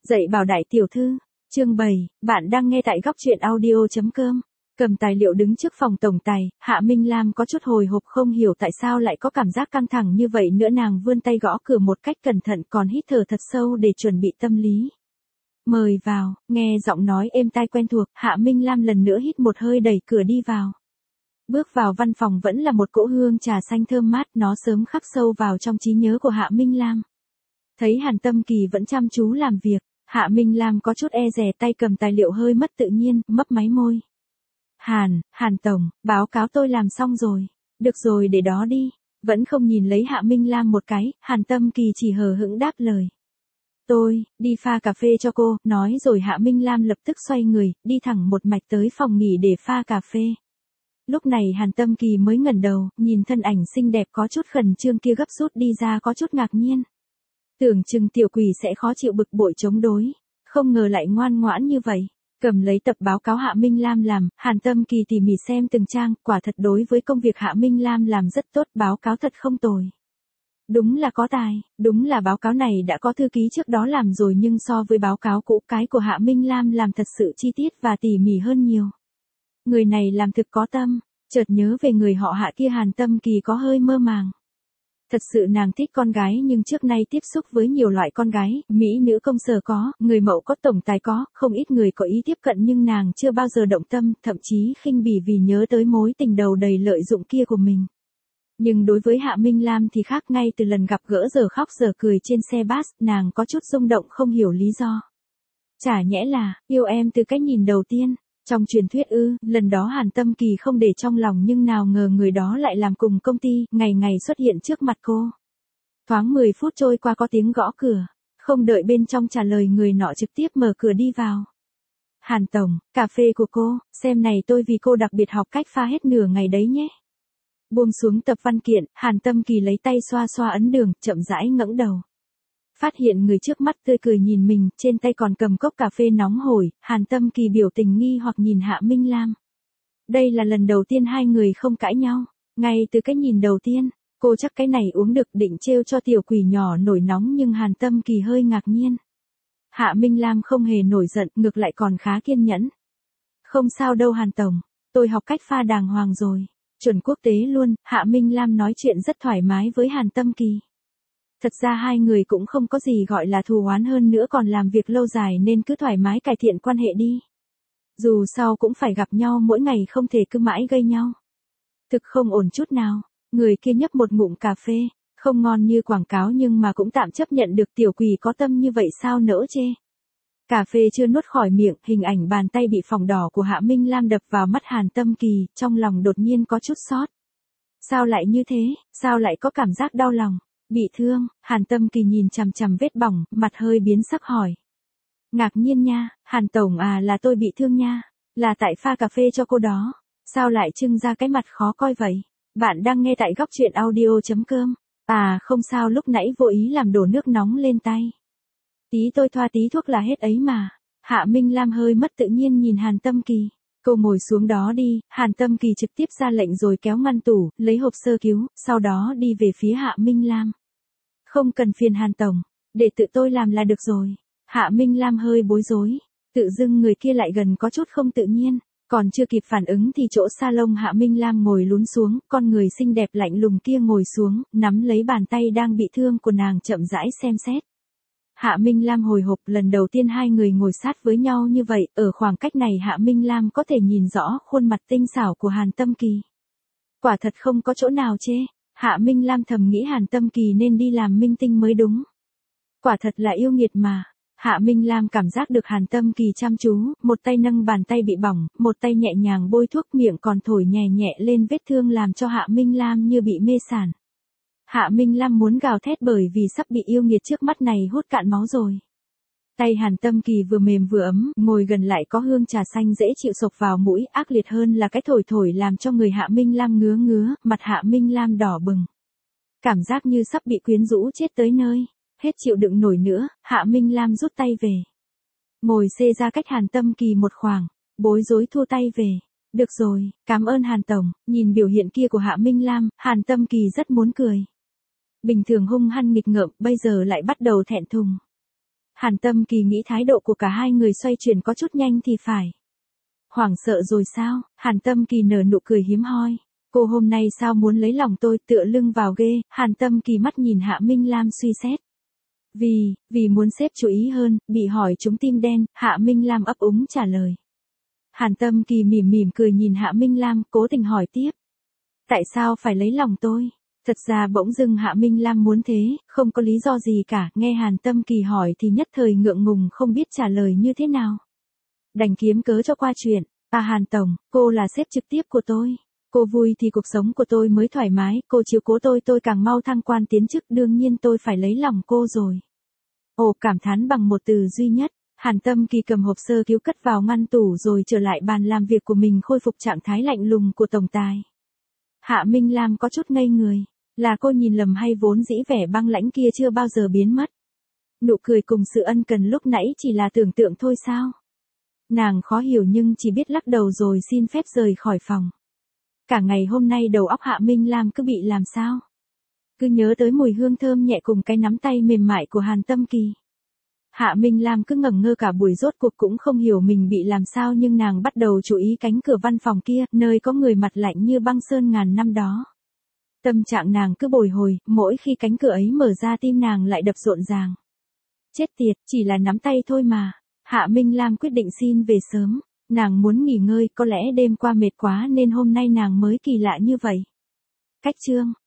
Dạy bảo đại tiểu thư, chương 7, bạn đang nghe tại góc truyện audio.com. Cầm tài liệu đứng trước phòng tổng tài, Hạ Minh Lam có chút hồi hộp không hiểu tại sao lại có cảm giác căng thẳng như vậy nữa, nàng vươn tay gõ cửa một cách cẩn thận còn hít thở thật sâu để chuẩn bị tâm lý. Mời vào, nghe giọng nói êm tai quen thuộc, Hạ Minh Lam lần nữa hít một hơi đẩy cửa đi vào. Bước vào văn phòng vẫn là một cỗ hương trà xanh thơm mát, nó sớm khắc sâu vào trong trí nhớ của Hạ Minh Lam. Thấy Hàn Tâm Kỳ vẫn chăm chú làm việc, Hạ Minh Lam có chút e dè, tay cầm tài liệu hơi mất tự nhiên, mấp máy môi. Hàn Tổng, báo cáo tôi làm xong rồi. Được rồi, để đó đi. Vẫn không nhìn lấy Hạ Minh Lam một cái, Hàn Tâm Kỳ chỉ hờ hững đáp lời. Tôi, đi pha cà phê cho cô, nói rồi Hạ Minh Lam lập tức xoay người, đi thẳng một mạch tới phòng nghỉ để pha cà phê. Lúc này Hàn Tâm Kỳ mới ngẩng đầu, nhìn thân ảnh xinh đẹp có chút khẩn trương kia gấp rút đi ra có chút ngạc nhiên. Tưởng chừng tiểu quỷ sẽ khó chịu bực bội chống đối, không ngờ lại ngoan ngoãn như vậy. Cầm lấy tập báo cáo Hạ Minh Lam làm, Hàn Tâm Kỳ tỉ mỉ xem từng trang, quả thật đối với công việc Hạ Minh Lam làm rất tốt, báo cáo thật không tồi. Đúng là có tài, đúng là báo cáo này đã có thư ký trước đó làm rồi nhưng so với báo cáo cũ cái của Hạ Minh Lam làm thật sự chi tiết và tỉ mỉ hơn nhiều. Người này làm thực có tâm, chợt nhớ về người họ Hạ kia, Hàn Tâm Kỳ có hơi mơ màng. Thật sự nàng thích con gái nhưng trước nay tiếp xúc với nhiều loại con gái, mỹ nữ công sở có, người mẫu có, tổng tài có, không ít người có ý tiếp cận nhưng nàng chưa bao giờ động tâm, thậm chí khinh bỉ vì nhớ tới mối tình đầu đầy lợi dụng kia của mình. Nhưng đối với Hạ Minh Lam thì khác, ngay từ lần gặp gỡ giờ khóc giờ cười trên xe bus, nàng có chút rung động không hiểu lý do. Chả nhẽ là, yêu em từ cái nhìn đầu tiên. Trong truyền thuyết lần đó Hàn Tâm Kỳ không để trong lòng nhưng nào ngờ người đó lại làm cùng công ty, ngày ngày xuất hiện trước mặt cô. Thoáng 10 phút trôi qua có tiếng gõ cửa, không đợi bên trong trả lời người nọ trực tiếp mở cửa đi vào. Hàn Tổng, cà phê của cô, xem này tôi vì cô đặc biệt học cách pha hết nửa ngày đấy nhé. Buông xuống tập văn kiện, Hàn Tâm Kỳ lấy tay xoa xoa ấn đường, chậm rãi ngẩng đầu. Phát hiện người trước mắt tươi cười nhìn mình, trên tay còn cầm cốc cà phê nóng hổi, Hàn Tâm Kỳ biểu tình nghi hoặc nhìn Hạ Minh Lam. Đây là lần đầu tiên hai người không cãi nhau, ngay từ cái nhìn đầu tiên, cô chắc cái này uống được, định trêu cho tiểu quỷ nhỏ nổi nóng nhưng Hàn Tâm Kỳ hơi ngạc nhiên. Hạ Minh Lam không hề nổi giận, ngược lại còn khá kiên nhẫn. Không sao đâu Hàn Tổng, tôi học cách pha đàng hoàng rồi, chuẩn quốc tế luôn, Hạ Minh Lam nói chuyện rất thoải mái với Hàn Tâm Kỳ. Thật ra hai người cũng không có gì gọi là thù oán, hơn nữa còn làm việc lâu dài nên cứ thoải mái cải thiện quan hệ đi. Dù sao cũng phải gặp nhau mỗi ngày, không thể cứ mãi gây nhau. Thực không ổn chút nào, người kia nhấp một ngụm cà phê, không ngon như quảng cáo nhưng mà cũng tạm chấp nhận được, tiểu quỷ có tâm như vậy sao nỡ chê. Cà phê chưa nuốt khỏi miệng, hình ảnh bàn tay bị phỏng đỏ của Hạ Minh Lam đập vào mắt Hàn Tâm Kỳ, trong lòng đột nhiên có chút xót. Sao lại như thế, sao lại có cảm giác đau lòng? Bị thương, Hàn Tâm Kỳ nhìn chằm chằm vết bỏng, mặt hơi biến sắc hỏi. Ngạc nhiên nha, Hàn Tổng à, là tôi bị thương nha, là tại pha cà phê cho cô đó, sao lại trưng ra cái mặt khó coi vậy? Bạn đang nghe tại góc truyện audio.com. À không sao, lúc nãy vô ý làm đổ nước nóng lên tay. Tí tôi thoa tí thuốc là hết ấy mà. Hạ Minh Lam hơi mất tự nhiên nhìn Hàn Tâm Kỳ. Cô ngồi xuống đó đi, Hàn Tâm Kỳ trực tiếp ra lệnh rồi kéo ngăn tủ, lấy hộp sơ cứu, sau đó đi về phía Hạ Minh Lam. Không cần phiền Hàn Tổng, để tự tôi làm là được rồi. Hạ Minh Lam hơi bối rối, tự dưng người kia lại gần có chút không tự nhiên, còn chưa kịp phản ứng thì chỗ salon Hạ Minh Lam ngồi lún xuống, con người xinh đẹp lạnh lùng kia ngồi xuống, nắm lấy bàn tay đang bị thương của nàng chậm rãi xem xét. Hạ Minh Lam hồi hộp, lần đầu tiên hai người ngồi sát với nhau như vậy, ở khoảng cách này Hạ Minh Lam có thể nhìn rõ khuôn mặt tinh xảo của Hàn Tâm Kỳ. Quả thật không có chỗ nào chê, Hạ Minh Lam thầm nghĩ Hàn Tâm Kỳ nên đi làm minh tinh mới đúng. Quả thật là yêu nghiệt mà. Hạ Minh Lam cảm giác được Hàn Tâm Kỳ chăm chú, một tay nâng bàn tay bị bỏng, một tay nhẹ nhàng bôi thuốc, miệng còn thổi nhẹ nhẹ lên vết thương làm cho Hạ Minh Lam như bị mê sảng. Hạ Minh Lam muốn gào thét bởi vì sắp bị yêu nghiệt trước mắt này hút cạn máu rồi. Tay Hàn Tâm Kỳ vừa mềm vừa ấm, ngồi gần lại có hương trà xanh dễ chịu xộc vào mũi, ác liệt hơn là cái thổi thổi làm cho người Hạ Minh Lam ngứa ngứa, mặt Hạ Minh Lam đỏ bừng. Cảm giác như sắp bị quyến rũ chết tới nơi, hết chịu đựng nổi nữa, Hạ Minh Lam rút tay về. Ngồi xê ra cách Hàn Tâm Kỳ một khoảng, bối rối thua tay về. Được rồi, cảm ơn Hàn Tổng, nhìn biểu hiện kia của Hạ Minh Lam, Hàn Tâm Kỳ rất muốn cười. Bình thường hung hăng nghịch ngợm, bây giờ lại bắt đầu thẹn thùng. Hàn Tâm Kỳ nghĩ thái độ của cả hai người xoay chuyển có chút nhanh thì phải. Hoảng sợ rồi sao? Hàn Tâm Kỳ nở nụ cười hiếm hoi. Cô hôm nay sao muốn lấy lòng tôi, tựa lưng vào ghê? Hàn Tâm Kỳ mắt nhìn Hạ Minh Lam suy xét. Vì muốn xếp chú ý hơn, bị hỏi trúng tim đen, Hạ Minh Lam ấp úng trả lời. Hàn Tâm Kỳ mỉm mỉm cười nhìn Hạ Minh Lam, cố tình hỏi tiếp. Tại sao phải lấy lòng tôi? Thật ra bỗng dưng Hạ Minh Lam muốn thế, không có lý do gì cả, nghe Hàn Tâm Kỳ hỏi thì nhất thời ngượng ngùng không biết trả lời như thế nào. Đành kiếm cớ cho qua chuyện. Hàn Tổng, cô là sếp trực tiếp của tôi. Cô vui thì cuộc sống của tôi mới thoải mái, cô chiếu cố tôi càng mau thăng quan tiến chức, đương nhiên tôi phải lấy lòng cô rồi. Ồ, cảm thán bằng một từ duy nhất. Hàn Tâm Kỳ cầm hộp sơ cứu cất vào ngăn tủ rồi trở lại bàn làm việc của mình, khôi phục trạng thái lạnh lùng của tổng tài. Hạ Minh Lam có chút ngây người. Là cô nhìn lầm hay vốn dĩ vẻ băng lãnh kia chưa bao giờ biến mất? Nụ cười cùng sự ân cần lúc nãy chỉ là tưởng tượng thôi sao? Nàng khó hiểu nhưng chỉ biết lắc đầu rồi xin phép rời khỏi phòng. Cả ngày hôm nay đầu óc Hạ Minh Lam cứ bị làm sao? Cứ nhớ tới mùi hương thơm nhẹ cùng cái nắm tay mềm mại của Hàn Tâm Kỳ. Hạ Minh Lam cứ ngẩn ngơ cả buổi, rốt cuộc cũng không hiểu mình bị làm sao, nhưng nàng bắt đầu chú ý cánh cửa văn phòng kia, nơi có người mặt lạnh như băng sơn ngàn năm đó. Tâm trạng nàng cứ bồi hồi, mỗi khi cánh cửa ấy mở ra tim nàng lại đập rộn ràng. Chết tiệt, chỉ là nắm tay thôi mà. Hạ Minh Lam quyết định xin về sớm. Nàng muốn nghỉ ngơi, có lẽ đêm qua mệt quá nên hôm nay nàng mới kỳ lạ như vậy. Cách chương